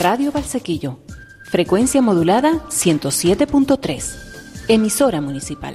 Radio Valsequillo, frecuencia modulada 107.3, emisora municipal.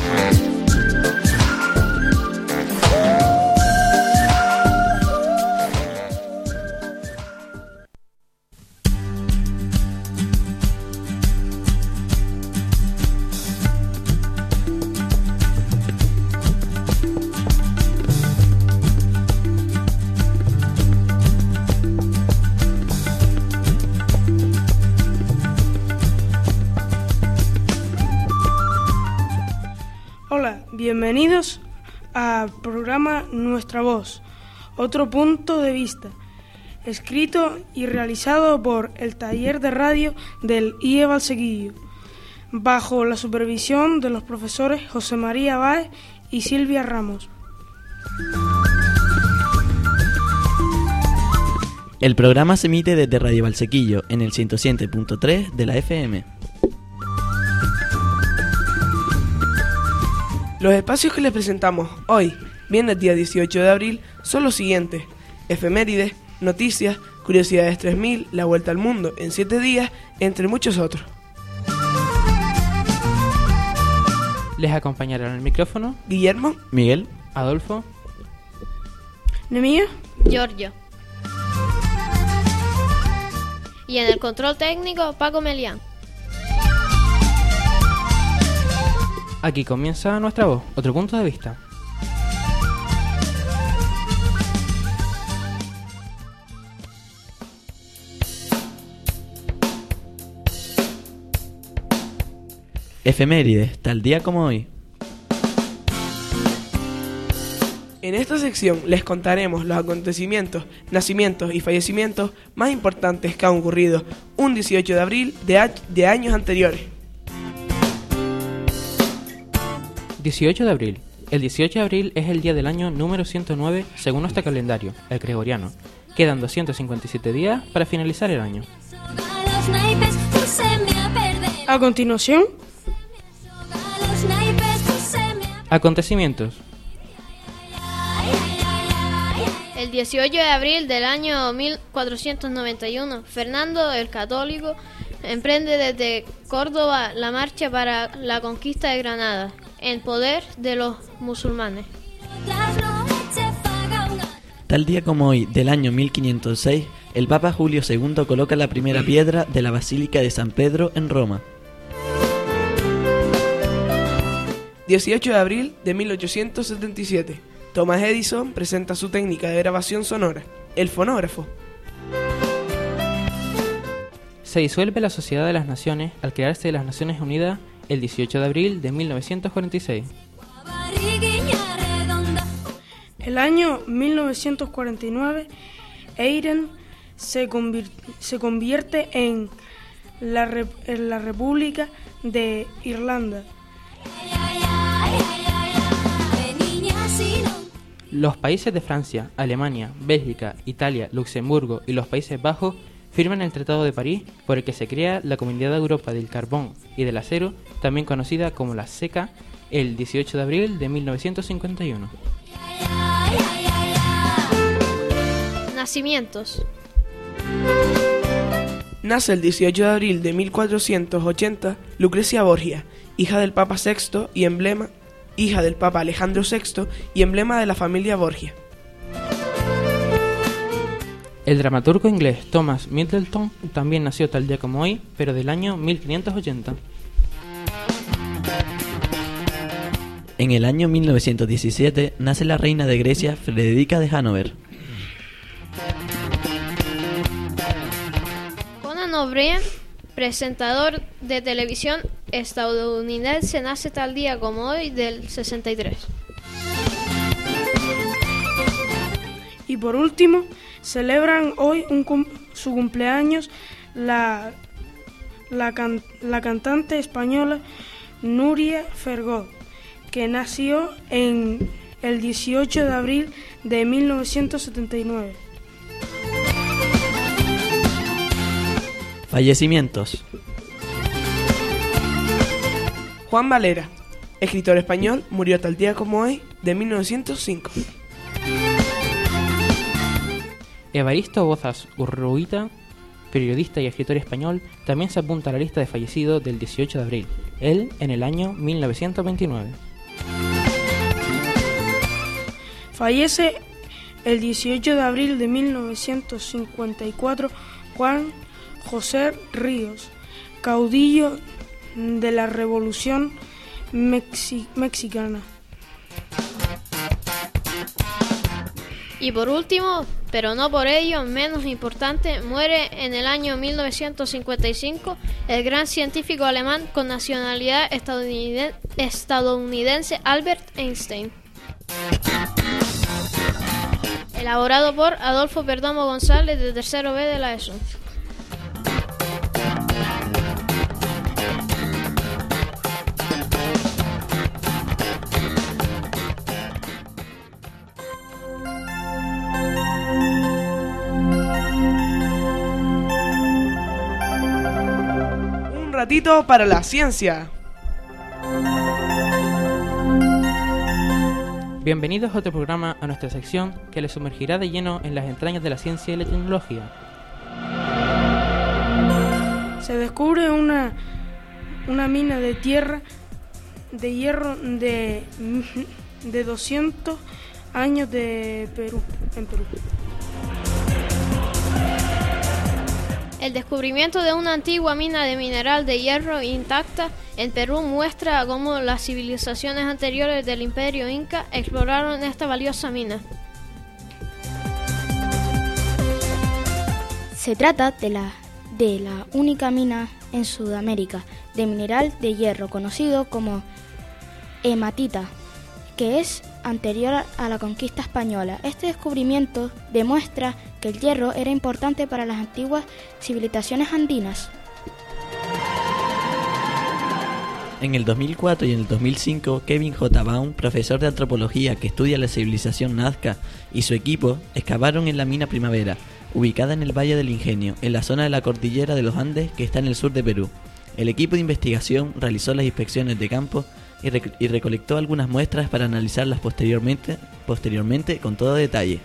Bienvenidos al programa Nuestra Voz, otro punto de vista, escrito y realizado por el taller de radio del IE Valsequillo, bajo la supervisión de los profesores José María Báez y Silvia Ramos. El programa se emite desde Radio Valsequillo en el 107.3 de la FM. Los espacios que les presentamos hoy, viernes día 18 de abril, son los siguientes: efemérides, noticias, curiosidades 3000, la vuelta al mundo en 7 días, entre muchos otros. Les acompañarán el micrófono Guillermo, Miguel, Adolfo, Nemía, Giorgio. Y en el control técnico, Paco Melián. Aquí comienza Nuestra Voz, otro punto de vista. Efemérides, tal día como hoy. En esta sección les contaremos los acontecimientos, nacimientos y fallecimientos más importantes que han ocurrido un 18 de abril de años anteriores. 18 de abril. El 18 de abril es el día del año número 109 según nuestro calendario, el gregoriano. Quedan 257 días para finalizar el año. A continuación, acontecimientos. El 18 de abril del año 1491, Fernando el Católico emprende desde Córdoba la marcha para la conquista de Granada, en poder de los musulmanes. Tal día como hoy, del año 1506, el Papa Julio II coloca la primera piedra de la Basílica de San Pedro en Roma. 18 de abril de 1877, Thomas Edison presenta su técnica de grabación sonora, el fonógrafo. Se disuelve la Sociedad de las Naciones al crearse las Naciones Unidas el 18 de abril de 1946. el año 1949, Éireann se convierte en la República de Irlanda. Los países de Francia, Alemania, Bélgica, Italia, Luxemburgo y los Países Bajos firman el Tratado de París, por el que se crea la Comunidad de Europa del Carbón y del Acero, también conocida como la CECA, el 18 de abril de 1951. Nacimientos. Nace el 18 de abril de 1480 Lucrecia Borgia, hija del Papa VI y hija del Papa Alejandro VI y emblema de la familia Borgia. El dramaturgo inglés Thomas Middleton también nació tal día como hoy, pero del año 1580. En el año 1917 nace la reina de Grecia Frederica de Hannover. Conan O'Brien, presentador de televisión estadounidense, nace tal día como hoy del 63. Y por último, celebran hoy su cumpleaños la cantante española Núria Fergot, que nació en el 18 de abril de 1979. Fallecimientos. Juan Valera, escritor español, murió tal día como hoy de 1905. Evaristo Bozas Urruita, periodista y escritor español, también se apunta a la lista de fallecidos del 18 de abril, él en el año 1929. Fallece el 18 de abril de 1954 Juan José Ríos, caudillo de la Revolución Mexicana. Y por último, pero no por ello menos importante, muere en el año 1955 el gran científico alemán con nacionalidad estadounidense Albert Einstein. Elaborado por Adolfo Perdomo González de tercero B de la ESO. Un ratito para la ciencia. Bienvenidos a otro programa, a nuestra sección que les sumergirá de lleno en las entrañas de la ciencia y la tecnología. Se descubre una mina de tierra de hierro de 200 años en Perú. El descubrimiento de una antigua mina de mineral de hierro intacta en Perú muestra cómo las civilizaciones anteriores del Imperio Inca exploraron esta valiosa mina. Se trata de la única mina en Sudamérica de mineral de hierro conocido como hematita, que es anterior a la conquista española. Este descubrimiento demuestra que el hierro era importante para las antiguas civilizaciones andinas. En el 2004 y en el 2005, Kevin J. Baum, profesor de antropología que estudia la civilización Nazca, y su equipo excavaron en la mina Primavera, ubicada en el Valle del Ingenio, en la zona de la cordillera de los Andes que está en el sur de Perú. El equipo de investigación realizó las inspecciones de campo y recolectó algunas muestras para analizarlas posteriormente con todo detalle.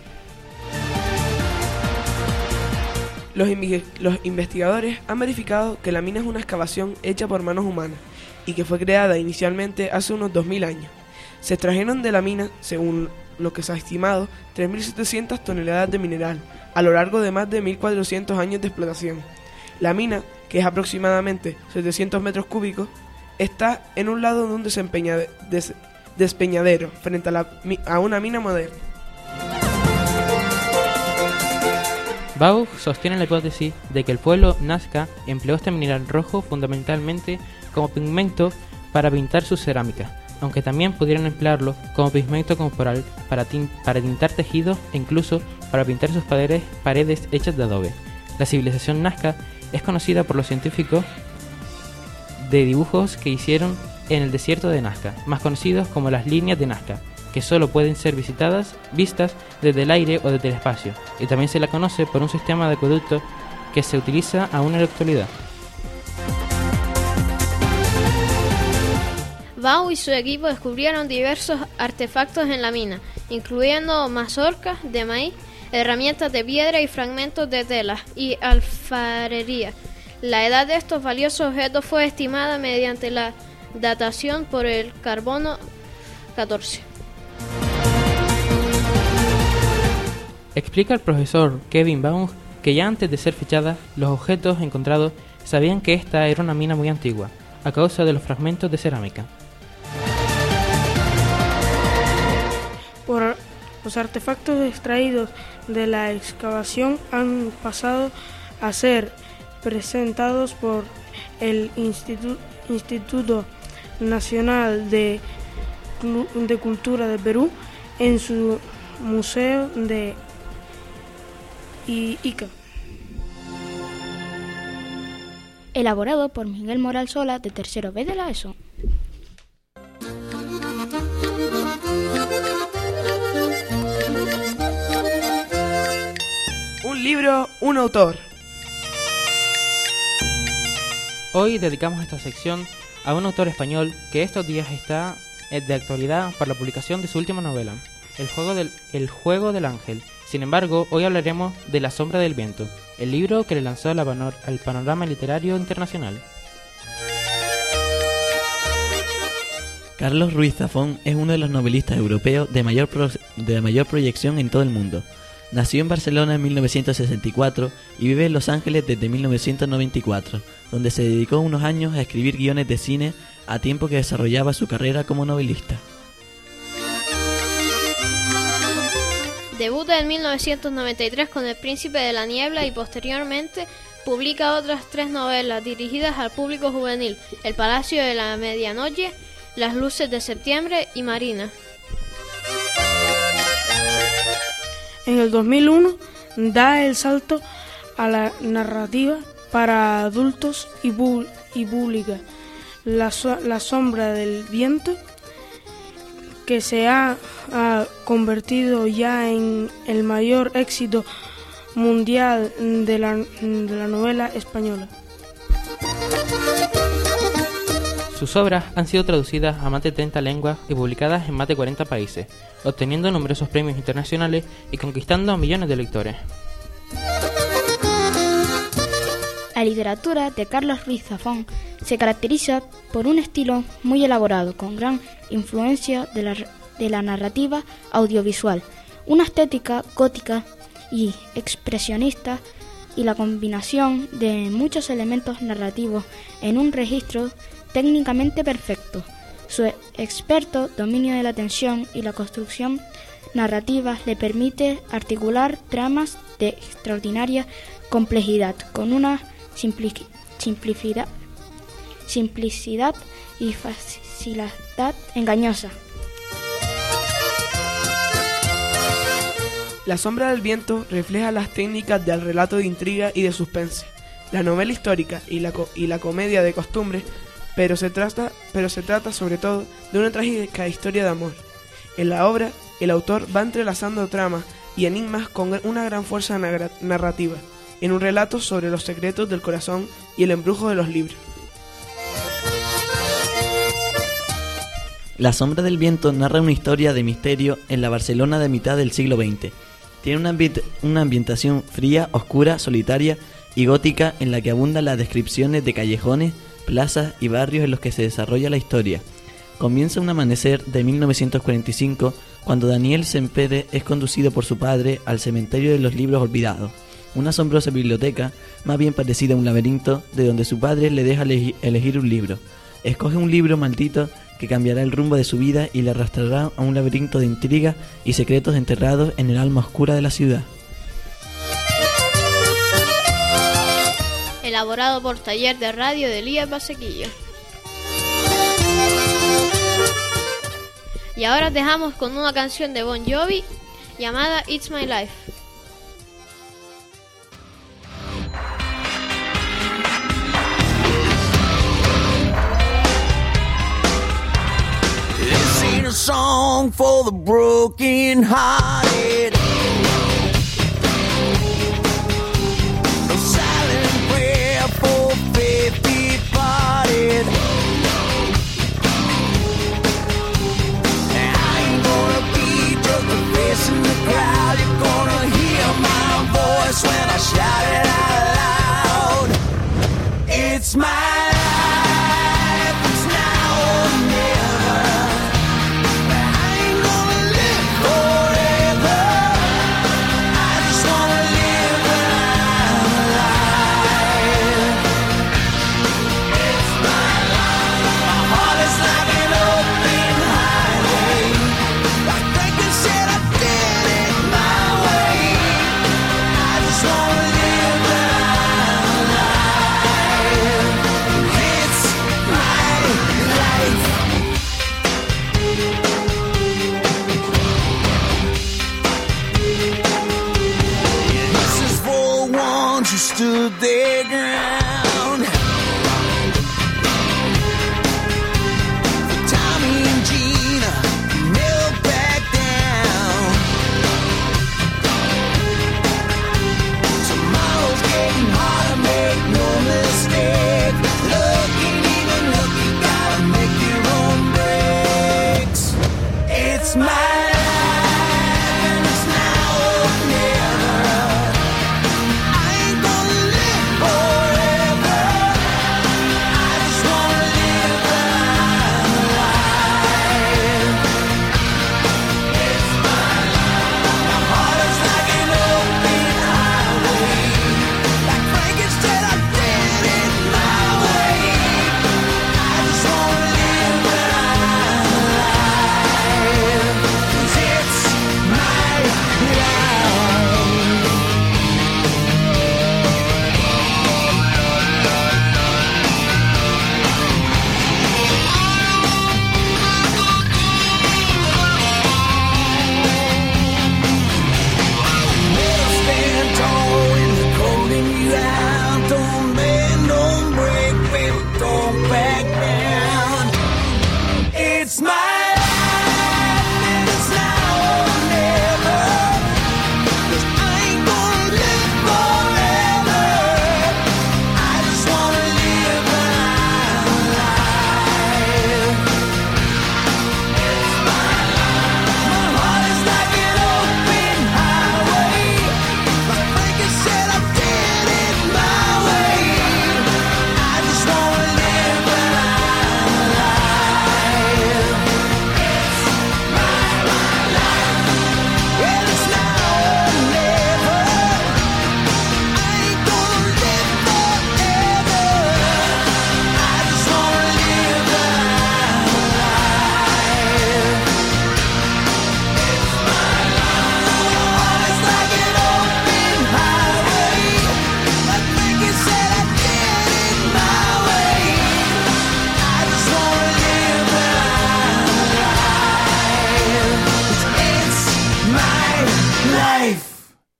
Los investigadores han verificado que la mina es una excavación hecha por manos humanas y que fue creada inicialmente hace unos 2000 años. Se extrajeron de la mina, según lo que se ha estimado, 3.700 toneladas de mineral a lo largo de más de 1.400 años de explotación. La mina, que es aproximadamente 700 metros cúbicos, está en un lado de un despeñadero frente a una mina moderna. Baum sostiene la hipótesis de que el pueblo Nazca empleó este mineral rojo fundamentalmente como pigmento para pintar sus cerámicas, aunque también pudieron emplearlo como pigmento corporal para tintar tejidos e incluso para pintar sus paredes hechas de adobe. La civilización Nazca es conocida por los científicos de dibujos que hicieron en el desierto de Nazca, más conocidos como las líneas de Nazca, que solo pueden ser vistas desde el aire o desde el espacio, y también se la conoce por un sistema de acueducto que se utiliza aún en la actualidad. Baum y su equipo descubrieron diversos artefactos en la mina, incluyendo mazorcas de maíz, herramientas de piedra y fragmentos de tela y alfarería. La edad de estos valiosos objetos fue estimada mediante la datación por el carbono 14. Explica el profesor Kevin Baum que ya antes de ser fichadas, los objetos encontrados sabían que esta era una mina muy antigua, a causa de los fragmentos de cerámica. Los artefactos extraídos de la excavación han pasado a ser presentados por el Instituto Nacional de Cultura de Perú en su Museo de Ica. Elaborado por Miguel Moral Sola de tercero B de la ESO. Un libro, un autor. Hoy dedicamos esta sección a un autor español que estos días está de actualidad por la publicación de su última novela, El juego del ángel, Sin embargo, hoy hablaremos de La sombra del viento, el libro que le lanzó al panorama literario internacional. Carlos Ruiz Zafón es uno de los novelistas europeos de mayor proyección en todo el mundo. Nació en Barcelona en 1964 y vive en Los Ángeles desde 1994, donde se dedicó unos años a escribir guiones de cine a tiempo que desarrollaba su carrera como novelista. Debuta en 1993 con El Príncipe de la Niebla y posteriormente publica otras 3 novelas dirigidas al público juvenil: El Palacio de la Medianoche, Las Luces de Septiembre y Marina. En el 2001 da el salto a la narrativa para adultos y publica La sombra del viento, que se ha convertido ya en el mayor éxito mundial de la novela española. Sus obras han sido traducidas a más de 30 lenguas y publicadas en más de 40 países, obteniendo numerosos premios internacionales y conquistando a millones de lectores. La literatura de Carlos Ruiz Zafón se caracteriza por un estilo muy elaborado, con gran influencia de la narrativa audiovisual, una estética gótica y expresionista y la combinación de muchos elementos narrativos en un registro técnicamente perfecto. Su experto dominio de la tensión y la construcción narrativa le permite articular tramas de extraordinaria complejidad con una simplicidad y facilidad engañosa. La sombra del viento refleja las técnicas del relato de intriga y de suspense, la novela histórica y la comedia de costumbre, pero se trata sobre todo de una trágica historia de amor. En la obra, el autor va entrelazando tramas y enigmas con una gran fuerza narrativa, en un relato sobre los secretos del corazón y el embrujo de los libros. La sombra del viento narra una historia de misterio en la Barcelona de mitad del siglo XX. Tiene una ambientación fría, oscura, solitaria y gótica en la que abundan las descripciones de callejones, plazas y barrios en los que se desarrolla la historia. Comienza un amanecer de 1945 cuando Daniel Sempere es conducido por su padre al cementerio de los libros olvidados, una asombrosa biblioteca más bien parecida a un laberinto de donde su padre le deja elegir un libro. Escoge un libro maldito que cambiará el rumbo de su vida y le arrastrará a un laberinto de intrigas y secretos enterrados en el alma oscura de la ciudad. Elaborado por Taller de Radio de Elías Basequillo. Y ahora dejamos con una canción de Bon Jovi llamada It's My Life. This ain't a song for the broken hearted. No silent prayer for faith departed. I ain't gonna be just a face in the crowd. You're gonna hear my voice when I shout it out loud. It's my life, it's now or never. I ain't gonna live forever. I just wanna live when I'm alive. It's my life. My heart is like an open highway. Like Franklin said, I did it my way. I just wanna live when I'm alive. It's my life. This is for the ones who stood their ground. For Tommy and Gina, who never back down. Tomorrow's getting harder, make no mistake. Look ain't even look, you gotta make your own breaks. It's my life and it's now or never. life.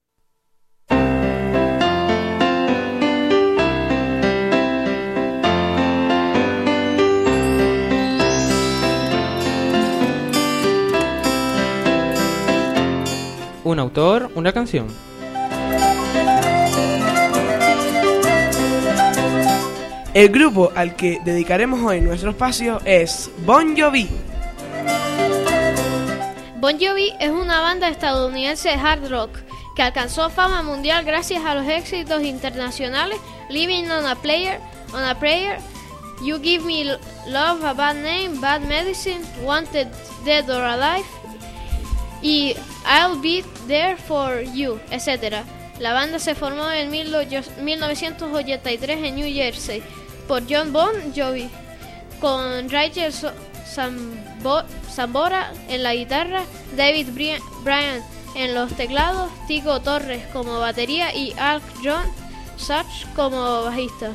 Un autor, una canción. El grupo al que dedicaremos hoy nuestro espacio es Bon Jovi. Bon Jovi es una banda estadounidense de hard rock que alcanzó fama mundial gracias a los éxitos internacionales Living on a Prayer, You Give Me Love, A Bad Name, Bad Medicine, Wanted Dead or Alive y I'll Be There for You, etc. La banda se formó en 1983 en New Jersey por John Bon Jovi, con Rachel Sambora en la guitarra, David Bryan en los teclados, Tico Torres como batería y Al John Such como bajista.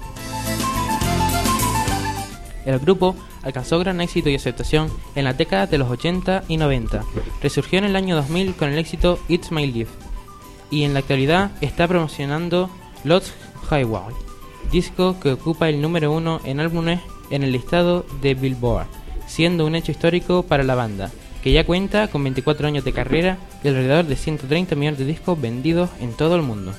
El grupo alcanzó gran éxito y aceptación en la década de los 80 y 90. Resurgió en el año 2000 con el éxito It's My Life y en la actualidad está promocionando Lost Highway, disco que ocupa el número 1 en álbumes en el listado de Billboard, siendo un hecho histórico para la banda, que ya cuenta con 24 años de carrera y alrededor de 130 millones de discos vendidos en todo el mundo.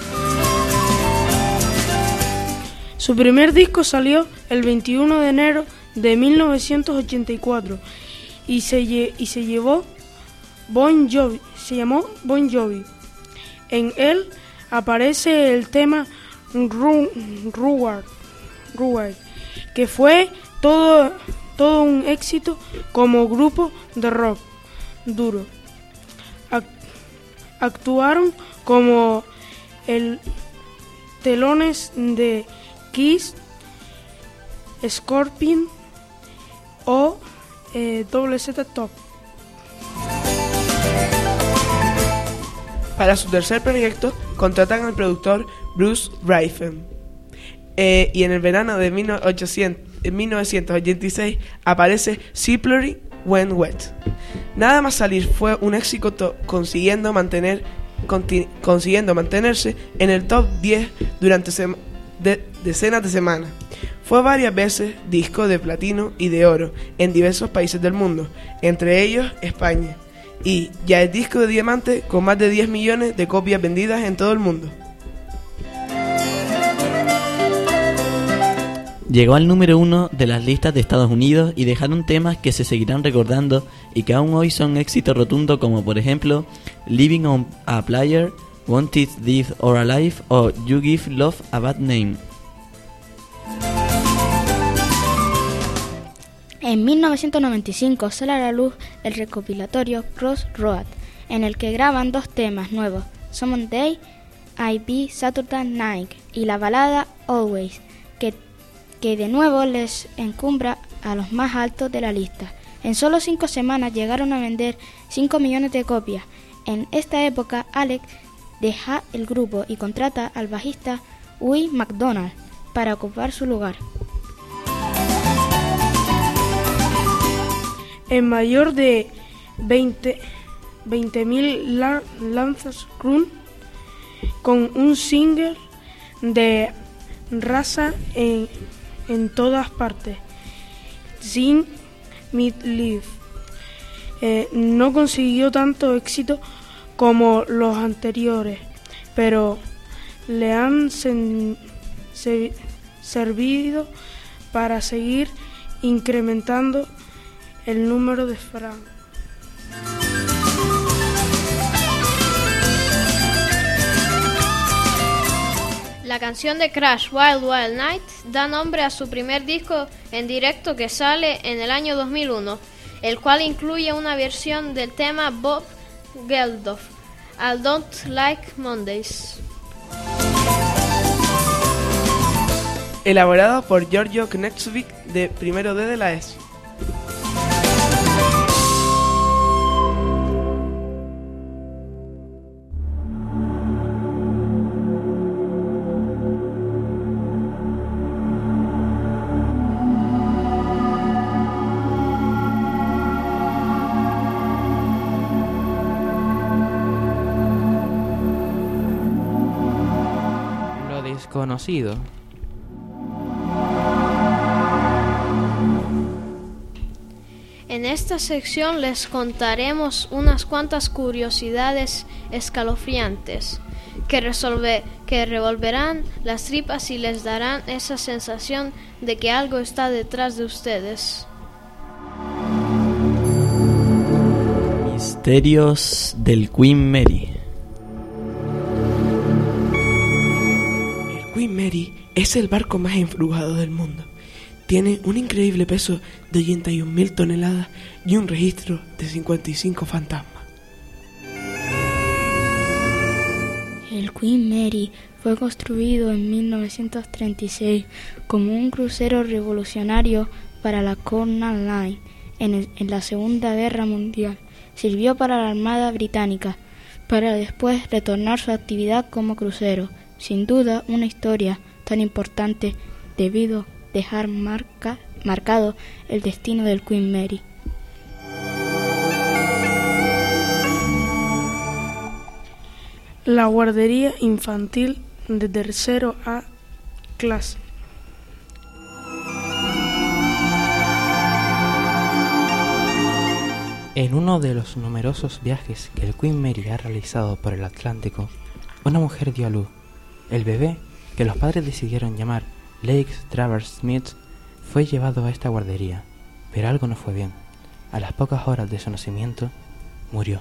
Su primer disco salió el 21 de enero de 1984 y se llamó Bon Jovi. En él aparece el tema Rugged, que fue todo un éxito como grupo de rock duro. Actuaron como el telones de Kiss, Scorpion o WZ Top. Para su tercer proyecto contratan al productor Bruce Riffen. Y en el verano de 1986 aparece Slippery When Wet. Nada más salir fue un éxito, consiguiendo mantenerse en el top 10 durante decenas de semanas. Fue varias veces disco de platino y de oro en diversos países del mundo, entre ellos España, y ya es disco de diamante con más de 10 millones de copias vendidas en todo el mundo. Llegó al número 1 de las listas de Estados Unidos y dejaron temas que se seguirán recordando y que aún hoy son éxito rotundo, como por ejemplo Living on a Prayer, Wanted Dead or Alive o You Give Love a Bad Name. En 1995 sale a la luz el recopilatorio Crossroads, en el que graban dos temas nuevos, Someday I Be Saturday Night y la balada Always, que de nuevo les encumbra a los más altos de la lista. En solo 5 semanas llegaron a vender 5 millones de copias. En esta época, Alex deja el grupo y contrata al bajista Will McDonald para ocupar su lugar. En mayor de 20.000 lanzas Run con un single de raza en todas partes. Sin Midlife no consiguió tanto éxito como los anteriores, pero le han servido para seguir incrementando el número de fans. La canción de Crash, Wild Wild Night, da nombre a su primer disco en directo que sale en el año 2001, el cual incluye una versión del tema Bob Geldof, I Don't Like Mondays. Elaborado por Giorgio Kneckovic de Primero D de la ESO. desconocido. En esta sección les contaremos unas cuantas curiosidades escalofriantes que revolverán las tripas y les darán esa sensación de que algo está detrás de ustedes. Misterios del Queen Mary. El Queen Mary es el barco más embrujado del mundo. Tiene un increíble peso de 81.000 toneladas y un registro de 55 fantasmas. El Queen Mary fue construido en 1936 como un crucero revolucionario para la Cornwall Line en la Segunda Guerra Mundial. Sirvió para la Armada Británica, para después retornar su actividad como crucero. Sin duda, una historia tan importante debido a dejar marcado el destino del Queen Mary. La guardería infantil de tercero A clase. En uno de los numerosos viajes que el Queen Mary ha realizado por el Atlántico, una mujer dio a luz. El bebé, que los padres decidieron llamar Lake Travers Smith, fue llevado a esta guardería, pero algo no fue bien. A las pocas horas de su nacimiento, murió.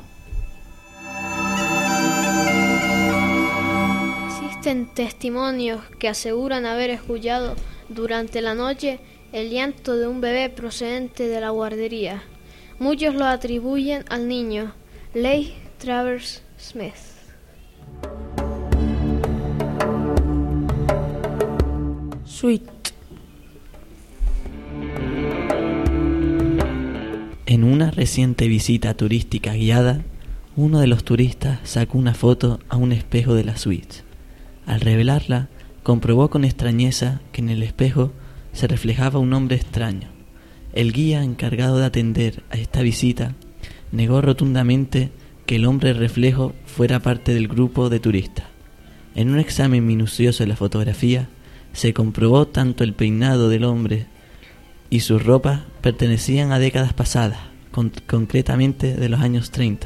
Existen testimonios que aseguran haber escuchado durante la noche el llanto de un bebé procedente de la guardería. Muchos lo atribuyen al niño Lake Travers Smith. Suite. En una reciente visita turística guiada, uno de los turistas sacó una foto a un espejo de la suite. Al revelarla, comprobó con extrañeza que en el espejo se reflejaba un hombre extraño. El guía encargado de atender a esta visita negó rotundamente que el hombre reflejo fuera parte del grupo de turistas. En un examen minucioso de la fotografía, se comprobó tanto el peinado del hombre y sus ropas pertenecían a décadas pasadas, concretamente de los años 30.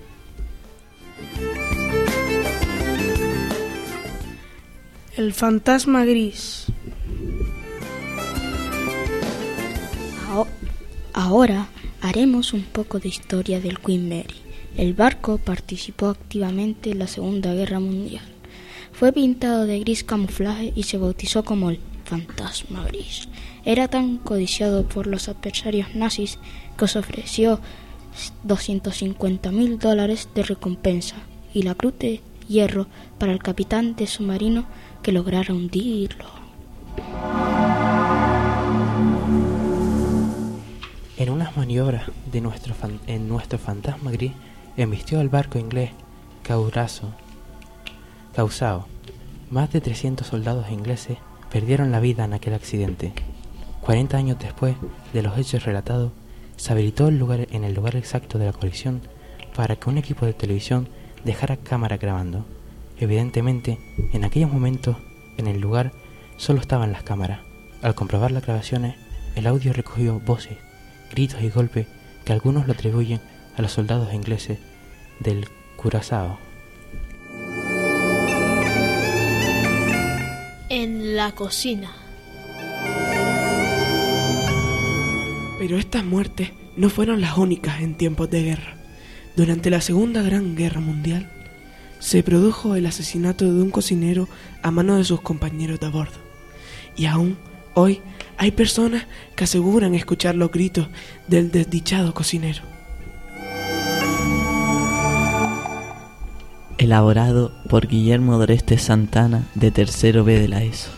El fantasma gris. Ahora haremos un poco de historia del Queen Mary. El barco participó activamente en la Segunda Guerra Mundial. Fue pintado de gris camuflaje y se bautizó como el fantasma gris. Era tan codiciado por los adversarios nazis que os ofreció $250,000 de recompensa y la Cruz de Hierro para el capitán de submarino que lograra hundirlo. En unas maniobras de nuestro fantasma gris embistió al barco inglés Curaçao. Más de 300 soldados ingleses perdieron la vida en aquel accidente. 40 años después de los hechos relatados, se habilitó el lugar exacto de la colisión para que un equipo de televisión dejara cámara grabando. Evidentemente, en aquellos momentos, en el lugar, solo estaban las cámaras. Al comprobar las grabaciones, el audio recogió voces, gritos y golpes que algunos lo atribuyen a los soldados ingleses del Curazao. En la cocina. Pero estas muertes no fueron las únicas en tiempos de guerra. Durante la Segunda Gran Guerra Mundial, se produjo el asesinato de un cocinero a mano de sus compañeros de a bordo. Y aún hoy hay personas que aseguran escuchar los gritos del desdichado cocinero. Elaborado por Guillermo Doreste Santana, de tercero B de la ESO.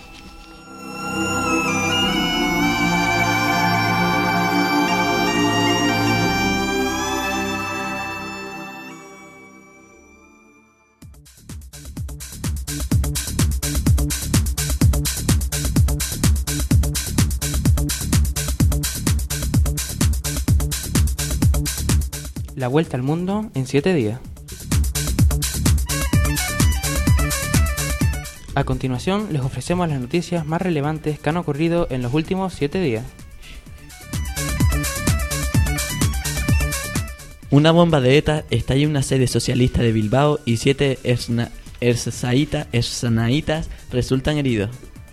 La vuelta al mundo en 7 días. A continuación, les ofrecemos las noticias más relevantes que han ocurrido en los últimos 7 días. Una bomba de ETA estalla en una sede socialista de Bilbao y 7 ersnaitas resultan heridos.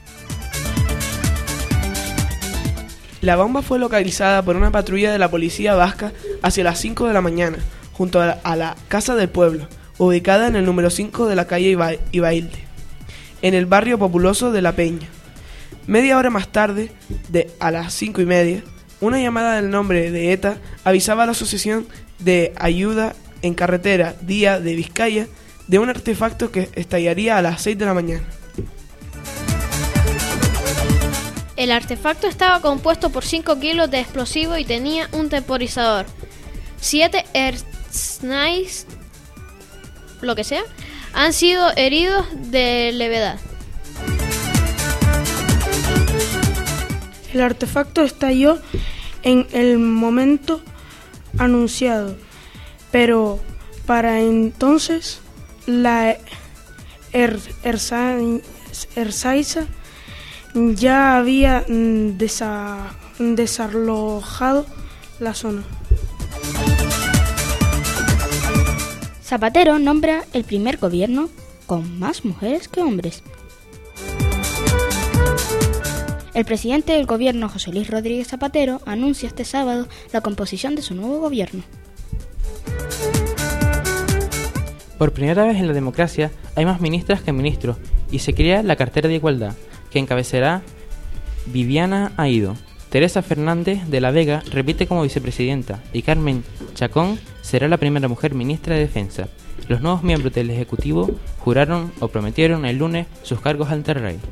La bomba fue localizada por una patrulla de la policía vasca hacia las 5 de la mañana, junto a la Casa del Pueblo, ubicada en el número 5 de la calle Ibailde, en el barrio populoso de La Peña. Media hora más tarde, a las 5:30, una llamada del nombre de ETA avisaba a la Asociación de Ayuda en Carretera Día de Vizcaya de un artefacto que estallaría a las 6 de la mañana. El artefacto estaba compuesto por 5 kilos de explosivo y tenía un temporizador. 7 ersnais, lo que sea, han sido heridos de levedad. El artefacto estalló en el momento anunciado, pero para entonces la Ersaisa ya había desalojado la zona. Zapatero nombra el primer gobierno con más mujeres que hombres. El presidente del gobierno, José Luis Rodríguez Zapatero, anuncia este sábado la composición de su nuevo gobierno. Por primera vez en la democracia hay más ministras que ministros y se crea la cartera de Igualdad, que encabezará Viviana Aído. Teresa Fernández de la Vega repite como vicepresidenta y Carmen Chacón será la primera mujer ministra de Defensa. Los nuevos miembros del Ejecutivo juraron o prometieron el lunes sus cargos ante el rey.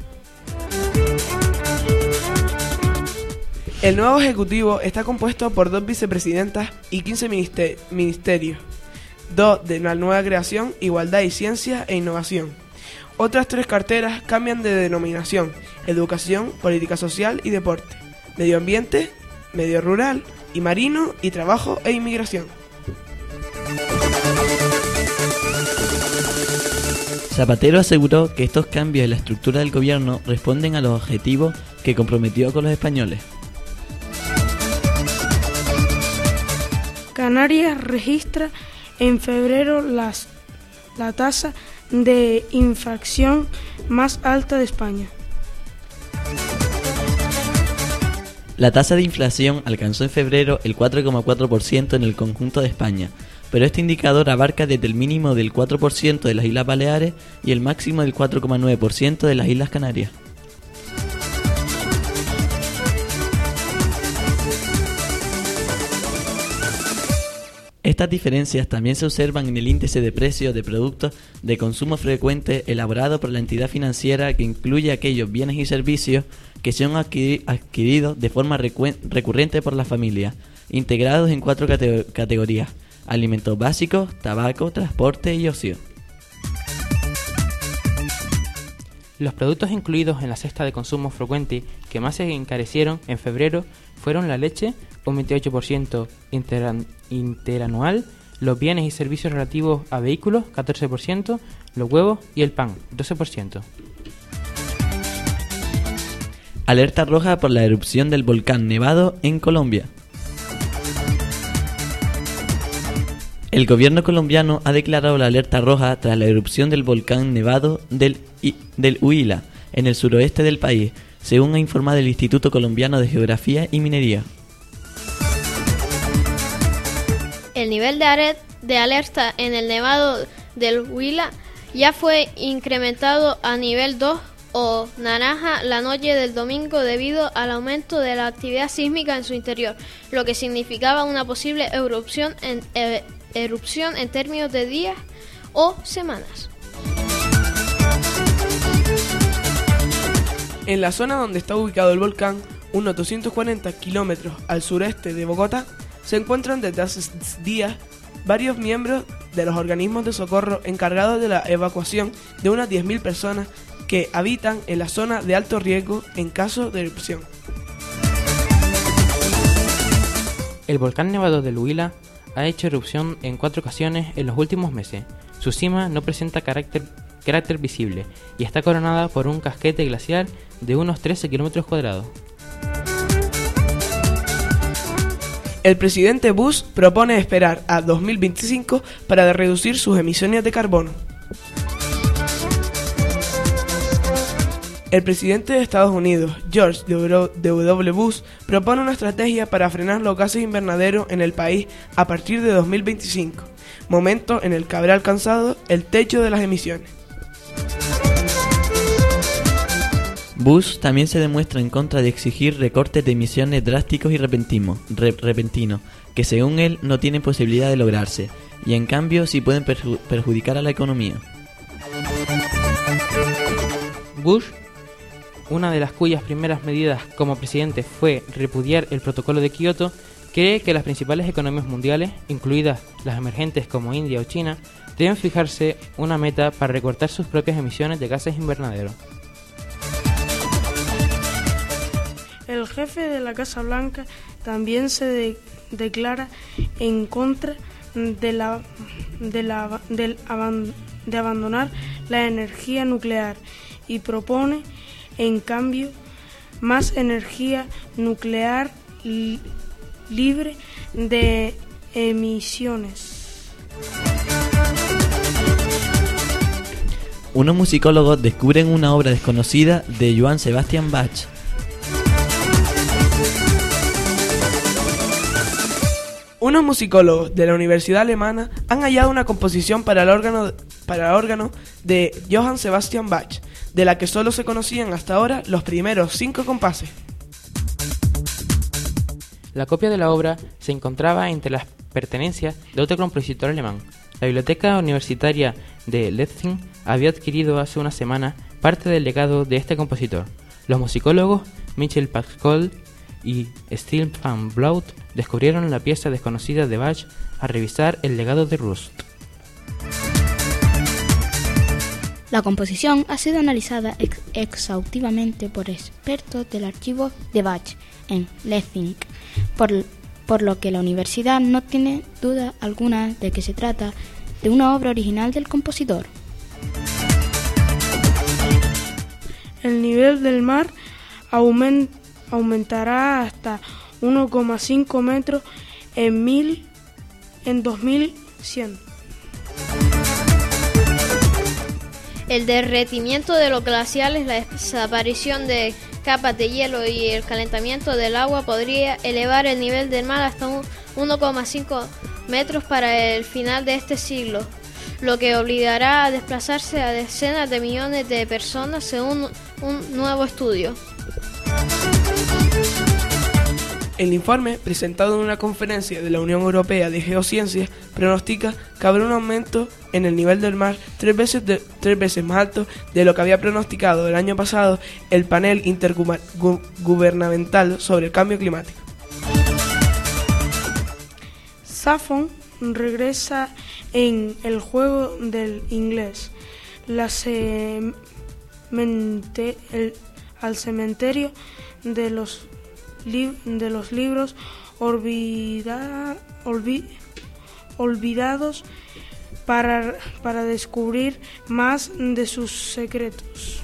El nuevo Ejecutivo está compuesto por 2 vicepresidentas y 15 ministerios, 2 de la nueva creación, Igualdad y Ciencia e Innovación. Otras 3 carteras cambian de denominación: Educación, Política Social y Deporte, Medio Ambiente, Medio Rural y Marino y Trabajo e Inmigración. Zapatero aseguró que estos cambios en la estructura del gobierno responden a los objetivos que comprometió con los españoles. Canarias registra en febrero la tasa de inflación más alta de España. La tasa de inflación alcanzó en febrero el 4,4% en el conjunto de España, pero este indicador abarca desde el mínimo del 4% de las Islas Baleares y el máximo del 4,9% de las Islas Canarias. Estas diferencias también se observan en el índice de precios de productos de consumo frecuente elaborado por la entidad financiera, que incluye aquellos bienes y servicios que son adquiridos de forma recurrente por las familias, integrados en 4 categorías: alimentos básicos, tabaco, transporte y ocio. Los productos incluidos en la cesta de consumo frecuente que más se encarecieron en febrero fueron la leche, un 28% interanual, los bienes y servicios relativos a vehículos, 14%, los huevos y el pan, 12%. Alerta roja por la erupción del volcán Nevado en Colombia. El gobierno colombiano ha declarado la alerta roja tras la erupción del volcán Nevado del Huila, en el suroeste del país, según ha informado el Instituto Colombiano de Geografía y Minería. El nivel de alerta en el Nevado del Huila ya fue incrementado a nivel 2 o naranja la noche del domingo debido al aumento de la actividad sísmica en su interior, lo que significaba una posible erupción en términos de días o semanas. En la zona donde está ubicado el volcán, unos 240 kilómetros al sureste de Bogotá, se encuentran desde hace días varios miembros de los organismos de socorro encargados de la evacuación de unas 10.000 personas que habitan en la zona de alto riesgo en caso de erupción. El volcán Nevado del Huila ha hecho erupción en 4 ocasiones en los últimos meses. Su cima no presenta cráter visible y está coronada por un casquete glacial de unos 13 kilómetros cuadrados. El presidente Bush propone esperar a 2025 para reducir sus emisiones de carbono. El presidente de Estados Unidos, George W. Bush, propone una estrategia para frenar los gases invernaderos en el país a partir de 2025, momento en el que habrá alcanzado el techo de las emisiones. Bush también se demuestra en contra de exigir recortes de emisiones drásticos y repentinos, que según él no tienen posibilidad de lograrse, y en cambio sí pueden perjudicar a la economía. Bush, una de las cuyas primeras medidas como presidente fue repudiar el protocolo de Kioto, cree que las principales economías mundiales, incluidas las emergentes como India o China, deben fijarse una meta para recortar sus propias emisiones de gases invernaderos. El jefe de la Casa Blanca también se declara en contra de abandonar la energía nuclear y propone, en cambio, más energía nuclear libre de emisiones. Unos musicólogos descubren una obra desconocida de Johann Sebastian Bach. Unos musicólogos de la Universidad Alemana han hallado una composición para el órgano de Johann Sebastian Bach, de la que solo se conocían hasta ahora los primeros 5 compases. La copia de la obra se encontraba entre las pertenencias de otro compositor alemán. La Biblioteca Universitaria de Leipzig había adquirido hace una semana parte del legado de este compositor. Los musicólogos Michel Pascal y Stefan Blaut descubrieron la pieza desconocida de Bach al revisar el legado de Rust. La composición ha sido analizada exhaustivamente por expertos del archivo de Bach en Leipzig, por lo que la universidad no tiene duda alguna de que se trata de una obra original del compositor. El nivel del mar aumentará hasta 1,5 metros en 2100. El derretimiento de los glaciares, la desaparición de capas de hielo y el calentamiento del agua podría elevar el nivel del mar hasta 1,5 metros para el final de este siglo, lo que obligará a desplazarse a decenas de millones de personas según un nuevo estudio. El informe, presentado en una conferencia de la Unión Europea de Geociencias, pronostica que habrá un aumento en el nivel del mar tres veces más alto de lo que había pronosticado el año pasado el panel intergubernamental sobre el cambio climático. Saffron regresa en el juego del inglés. Al cementerio de los libros olvidados para descubrir más de sus secretos.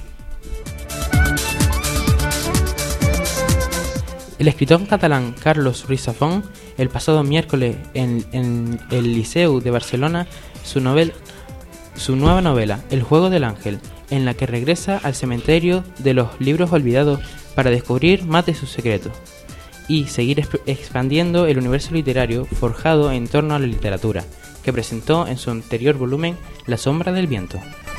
El escritor catalán Carlos Ruiz Zafón, el pasado miércoles en el Liceu de Barcelona, su nueva novela, El juego del ángel, en la que regresa al cementerio de los libros olvidados para descubrir más de sus secretos y seguir expandiendo el universo literario forjado en torno a la literatura, que presentó en su anterior volumen La sombra del viento.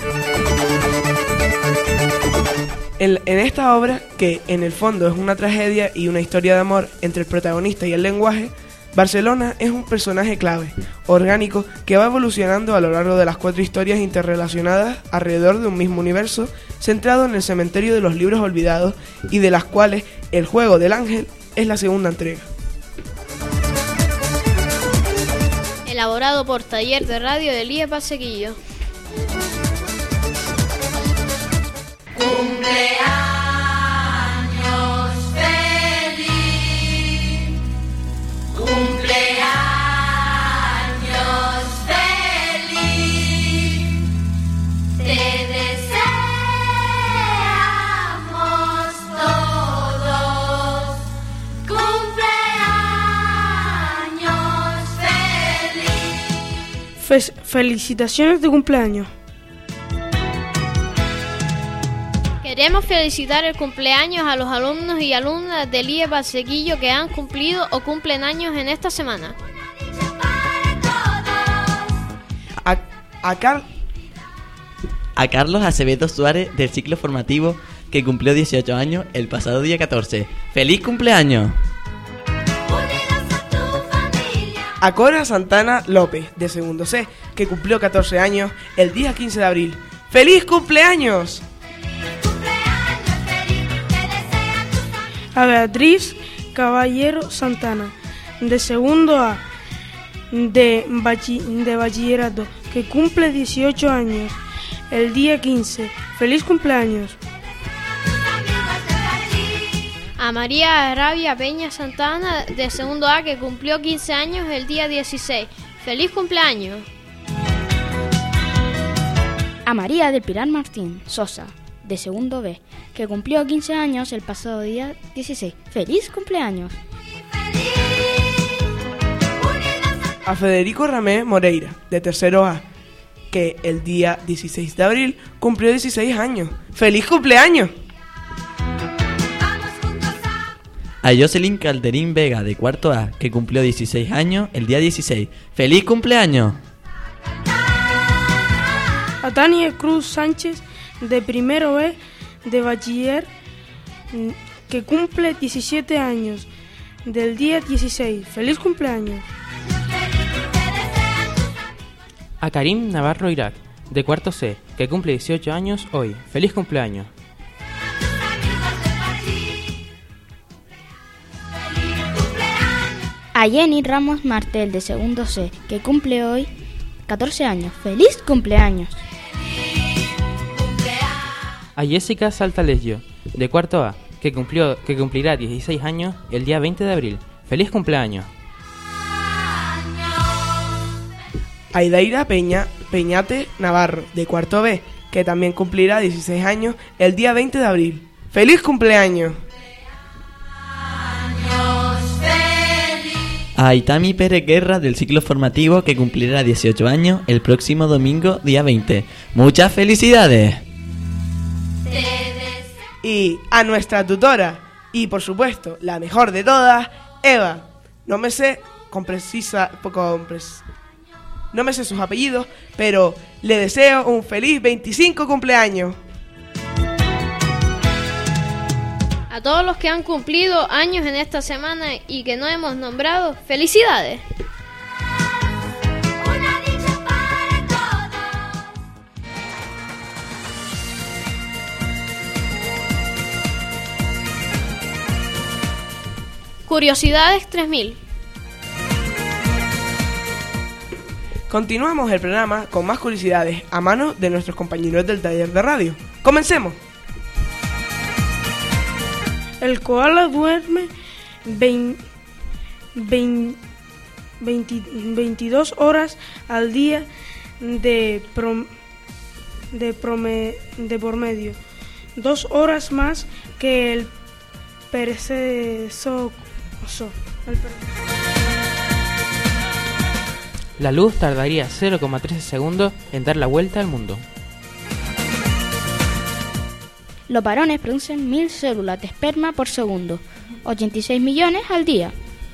En esta obra, que en el fondo es una tragedia y una historia de amor entre el protagonista y el lenguaje, Barcelona es un personaje clave, orgánico, que va evolucionando a lo largo de las 4 historias interrelacionadas alrededor de un mismo universo, centrado en el cementerio de los libros olvidados y de las cuales El juego del ángel es la segunda entrega. Elaborado por Taller de Radio de Elías Pasequillo. Cumpleaños feliz, cumpleaños feliz, te felicitaciones de cumpleaños. Queremos felicitar el cumpleaños a los alumnos y alumnas del IE Valsequillo que han cumplido o cumplen años en esta semana. A Carlos Acevedo Suárez del ciclo formativo que cumplió 18 años el pasado día 14. ¡Feliz cumpleaños! A Cora Santana López de segundo C que cumplió 14 años el día 15 de abril. ¡Feliz cumpleaños! A Beatriz Caballero Santana de segundo A de bachillerato que cumple 18 años el día 15. ¡Feliz cumpleaños! A María Arabia Peña Santana de segundo A que cumplió 15 años el día 16. ¡Feliz cumpleaños! A María del Pilar Martín Sosa de segundo B que cumplió 15 años el pasado día 16. ¡Feliz cumpleaños! A Federico Ramé Moreira de tercero A que el día 16 de abril cumplió 16 años. ¡Feliz cumpleaños! A Jocelyn Calderín Vega de cuarto A que cumplió 16 años el día 16. ¡Feliz cumpleaños! A Tania Cruz Sánchez de primero B de bachiller que cumple 17 años del día 16. ¡Feliz cumpleaños! A Karim Navarro Irak de cuarto C que cumple 18 años hoy. ¡Feliz cumpleaños! A Jenny Ramos Martel de segundo C que cumple hoy 14 años. ¡Feliz cumpleaños! A Jessica Saltalesio de cuarto A que cumplirá 16 años el día 20 de abril. ¡Feliz cumpleaños! A Idaira Peñate Navarro de cuarto B que también cumplirá 16 años el día 20 de abril. ¡Feliz cumpleaños! A Itami Pérez Guerra del ciclo formativo que cumplirá 18 años el próximo domingo día 20. ¡Muchas felicidades! Y a nuestra tutora y por supuesto la mejor de todas, Eva. No me sé no me sé sus apellidos, pero le deseo un feliz 25 cumpleaños. A todos los que han cumplido años en esta semana y que no hemos nombrado, ¡felicidades! Curiosidades 3000. Continuamos el programa con más curiosidades a mano de nuestros compañeros del taller de radio. ¡Comencemos! El koala duerme 22 horas al día de por medio, 2 horas más que el perezoso. La luz tardaría 0,13 segundos en dar la vuelta al mundo. Los varones producen 1000 células de esperma por segundo, 86 millones al día.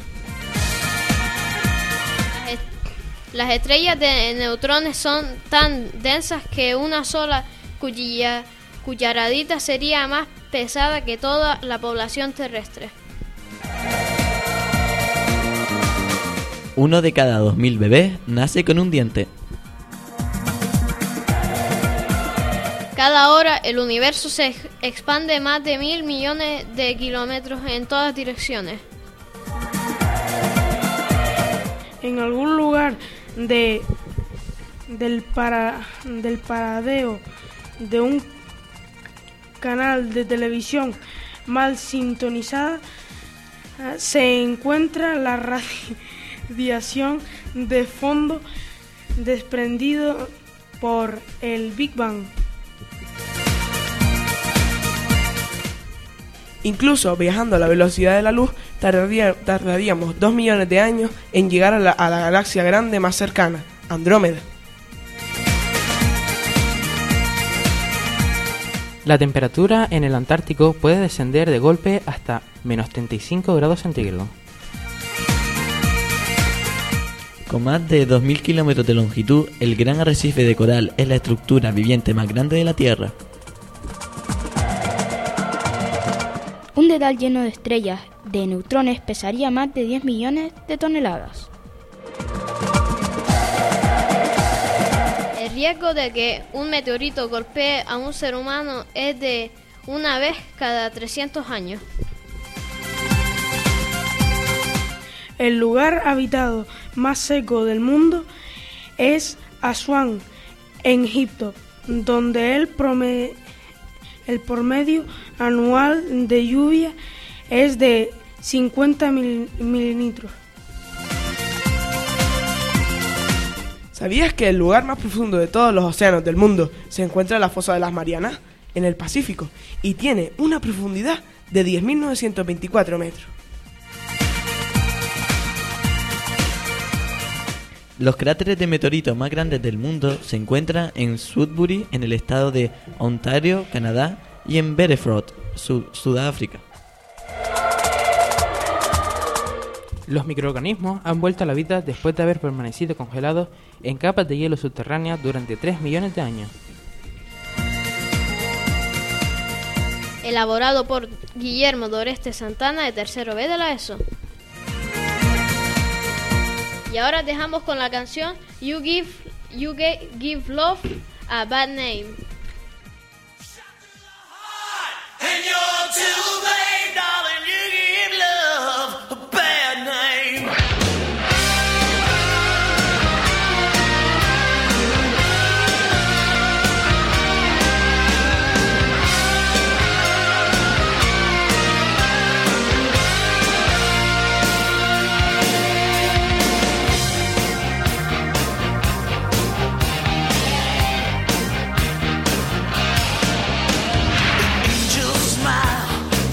Las estrellas de neutrones son tan densas que una sola cucharadita sería más pesada que toda la población terrestre. 1 de cada 2000 bebés nace con un diente. Cada hora el universo se expande más de 1000 millones de kilómetros en todas direcciones. En algún lugar del paradeo de un canal de televisión mal sintonizada se encuentra la radiación de fondo desprendido por el Big Bang. Incluso viajando a la velocidad de la luz, tardaríamos 2 millones de años en llegar a la galaxia grande más cercana, Andrómeda. La temperatura en el Antártico puede descender de golpe hasta menos 35 grados centígrados. Con más de 2.000 kilómetros de longitud, el gran arrecife de coral es la estructura viviente más grande de la Tierra. Un dedal lleno de estrellas de neutrones pesaría más de 10 millones de toneladas. El riesgo de que un meteorito golpee a un ser humano es de una vez cada 300 años. El lugar habitado más seco del mundo es Asuán, en Egipto, donde el promedio anual de lluvia es de 50 mililitros. ¿Sabías que el lugar más profundo de todos los océanos del mundo se encuentra en la fosa de las Marianas, en el Pacífico, y tiene una profundidad de 10.924 metros? Los cráteres de meteoritos más grandes del mundo se encuentran en Sudbury, en el estado de Ontario, Canadá, y en Bereford, Sudáfrica. Los microorganismos han vuelto a la vida después de haber permanecido congelados en capas de hielo subterráneas durante 3 millones de años. Elaborado por Guillermo Doreste Santana de tercero B de la ESO. Y ahora dejamos con la canción You Give Love a Bad Name. And you're too late, darling, you give love a bad name. Angels smile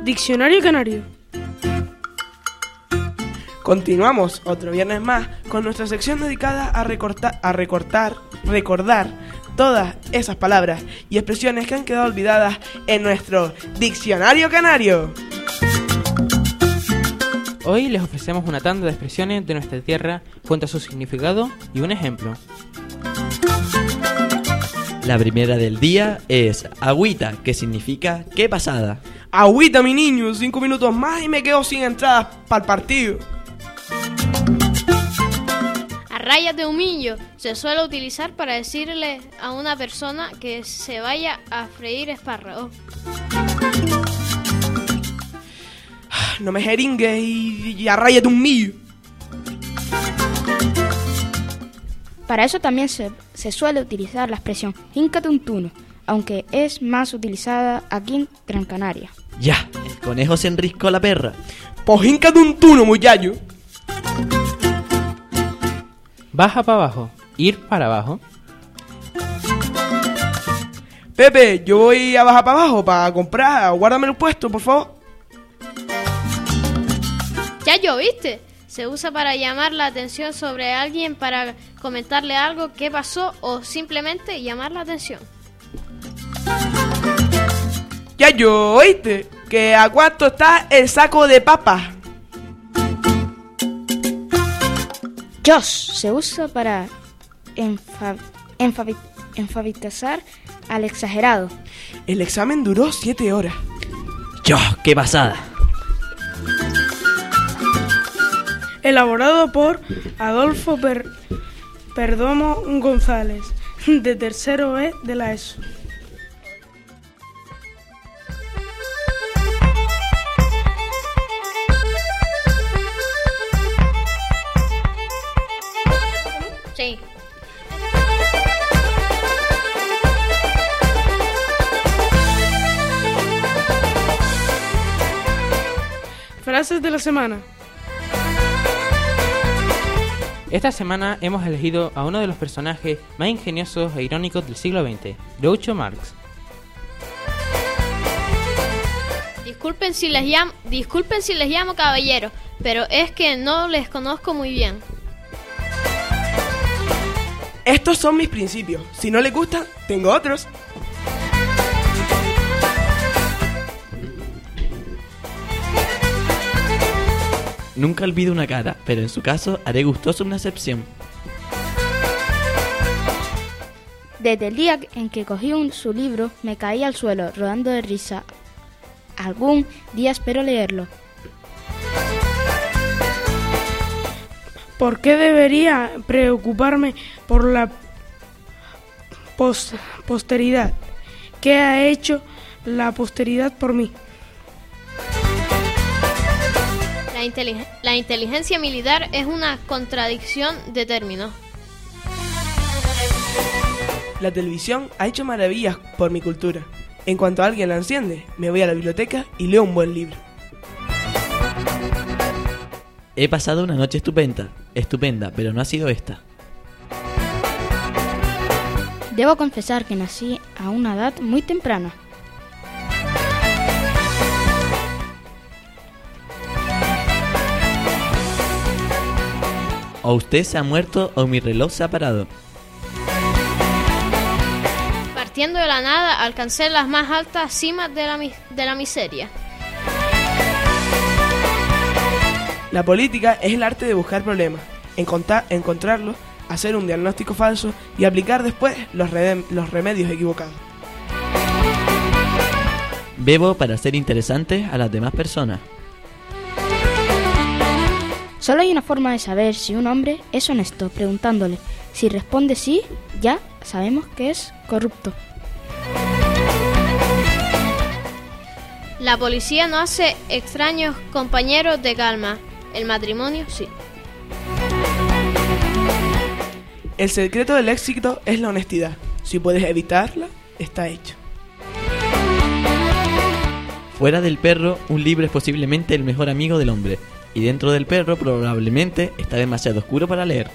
Diccionario Canario. Continuamos otro viernes más con nuestra sección dedicada a recordar todas esas palabras y expresiones que han quedado olvidadas en nuestro Diccionario Canario. Hoy les ofrecemos una tanda de expresiones de nuestra tierra junto a su significado y un ejemplo. La primera del día es agüita, que significa qué pasada. Agüita, mi niño, 5 minutos más y me quedo sin entradas para el partido. A rayas de humillo se suele utilizar para decirle a una persona que se vaya a freír espárragos. No me jeringues y arráyate un millo. Para eso también se suele utilizar la expresión híncate un tuno, aunque es más utilizada aquí en Gran Canaria. Ya, el conejo se enriscó la perra. Pues híncate un tuno, muchacho. Baja para abajo, ir para abajo. Pepe, yo voy a bajar para abajo para comprar. Guárdame el puesto, por favor. Ya lloviste. Se usa para llamar la atención sobre alguien, para comentarle algo que pasó o simplemente llamar la atención. Ya yo, ¿oíste? Que a cuánto está el saco de papas. Jos se usa para enfatizar al exagerado. El examen duró 7 horas. Yo, qué pasada. Elaborado por Adolfo Perdomo González, de tercero B de la ESO. Sí. Frases de la semana. Esta semana hemos elegido a uno de los personajes más ingeniosos e irónicos del siglo XX, Groucho Marx. Disculpen si les llamo caballero, pero es que no les conozco muy bien. Estos son mis principios. Si no les gustan, tengo otros. Nunca olvido una cara, pero en su caso haré gustoso una excepción. Desde el día en que cogí su libro, me caí al suelo, rodando de risa. Algún día espero leerlo. ¿Por qué debería preocuparme por la posteridad? ¿Qué ha hecho la posteridad por mí? La inteligencia militar es una contradicción de términos. La televisión ha hecho maravillas por mi cultura. En cuanto alguien la enciende, me voy a la biblioteca y leo un buen libro. He pasado una noche estupenda, pero no ha sido esta. Debo confesar que nací a una edad muy temprana. O usted se ha muerto o mi reloj se ha parado. Partiendo de la nada, alcancé las más altas cimas de la miseria. La política es el arte de buscar problemas, encontrarlos, hacer un diagnóstico falso y aplicar después los remedios equivocados. Bebo para ser interesante a las demás personas. Solo hay una forma de saber si un hombre es honesto, preguntándole. Si responde sí, ya sabemos que es corrupto. La policía no hace extraños compañeros de calma. El matrimonio sí. El secreto del éxito es la honestidad. Si puedes evitarla, está hecho. Fuera del perro, un libro es posiblemente el mejor amigo del hombre. Y dentro del perro probablemente está demasiado oscuro para leer.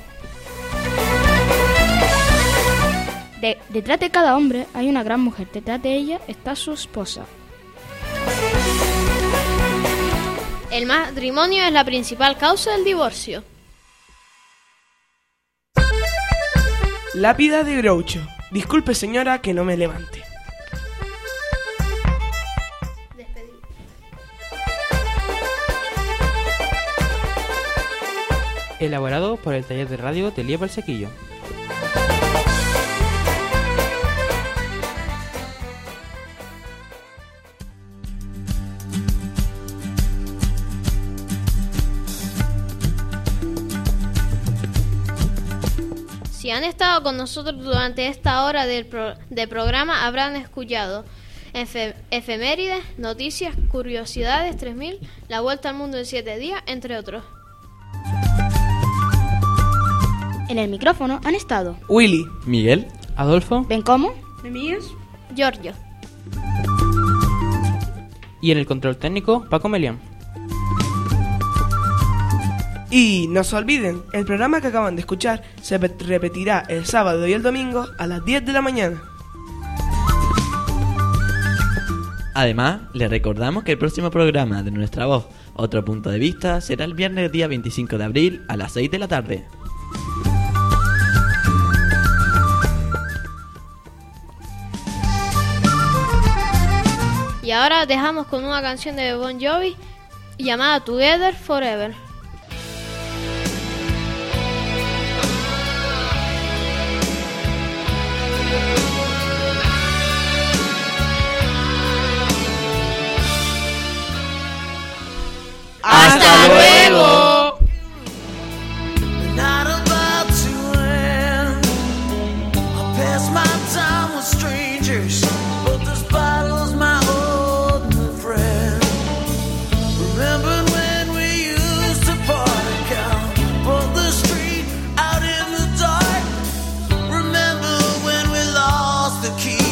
Detrás de cada hombre hay una gran mujer. Detrás de ella está su esposa. El matrimonio es la principal causa del divorcio. Lápida de Groucho. Disculpe, señora, que no me levante. Elaborado por el taller de radio de Liepa el Sequillo. Si han estado con nosotros durante esta hora de programa, habrán escuchado efemérides, noticias, curiosidades 3000, la vuelta al mundo en 7 días, entre otros. En el micrófono han estado Willy, Miguel, Adolfo Bencomo, Memías. Giorgio. y en el control técnico Paco Melián. y no se olviden, el programa que acaban de escuchar se repetirá el sábado y el domingo a las 10 de la mañana. Además, les recordamos que el próximo programa de Nuestra Voz, Otro Punto de Vista, será el viernes día 25 de abril a las 6 de la tarde. Y ahora dejamos con una canción de Bon Jovi llamada Together Forever. ¡Hasta luego! Not about to end. I pass my time with strangers, but this battle's my old friend. Remember when we used to park out on the street, out in the dark? Remember when we lost the key?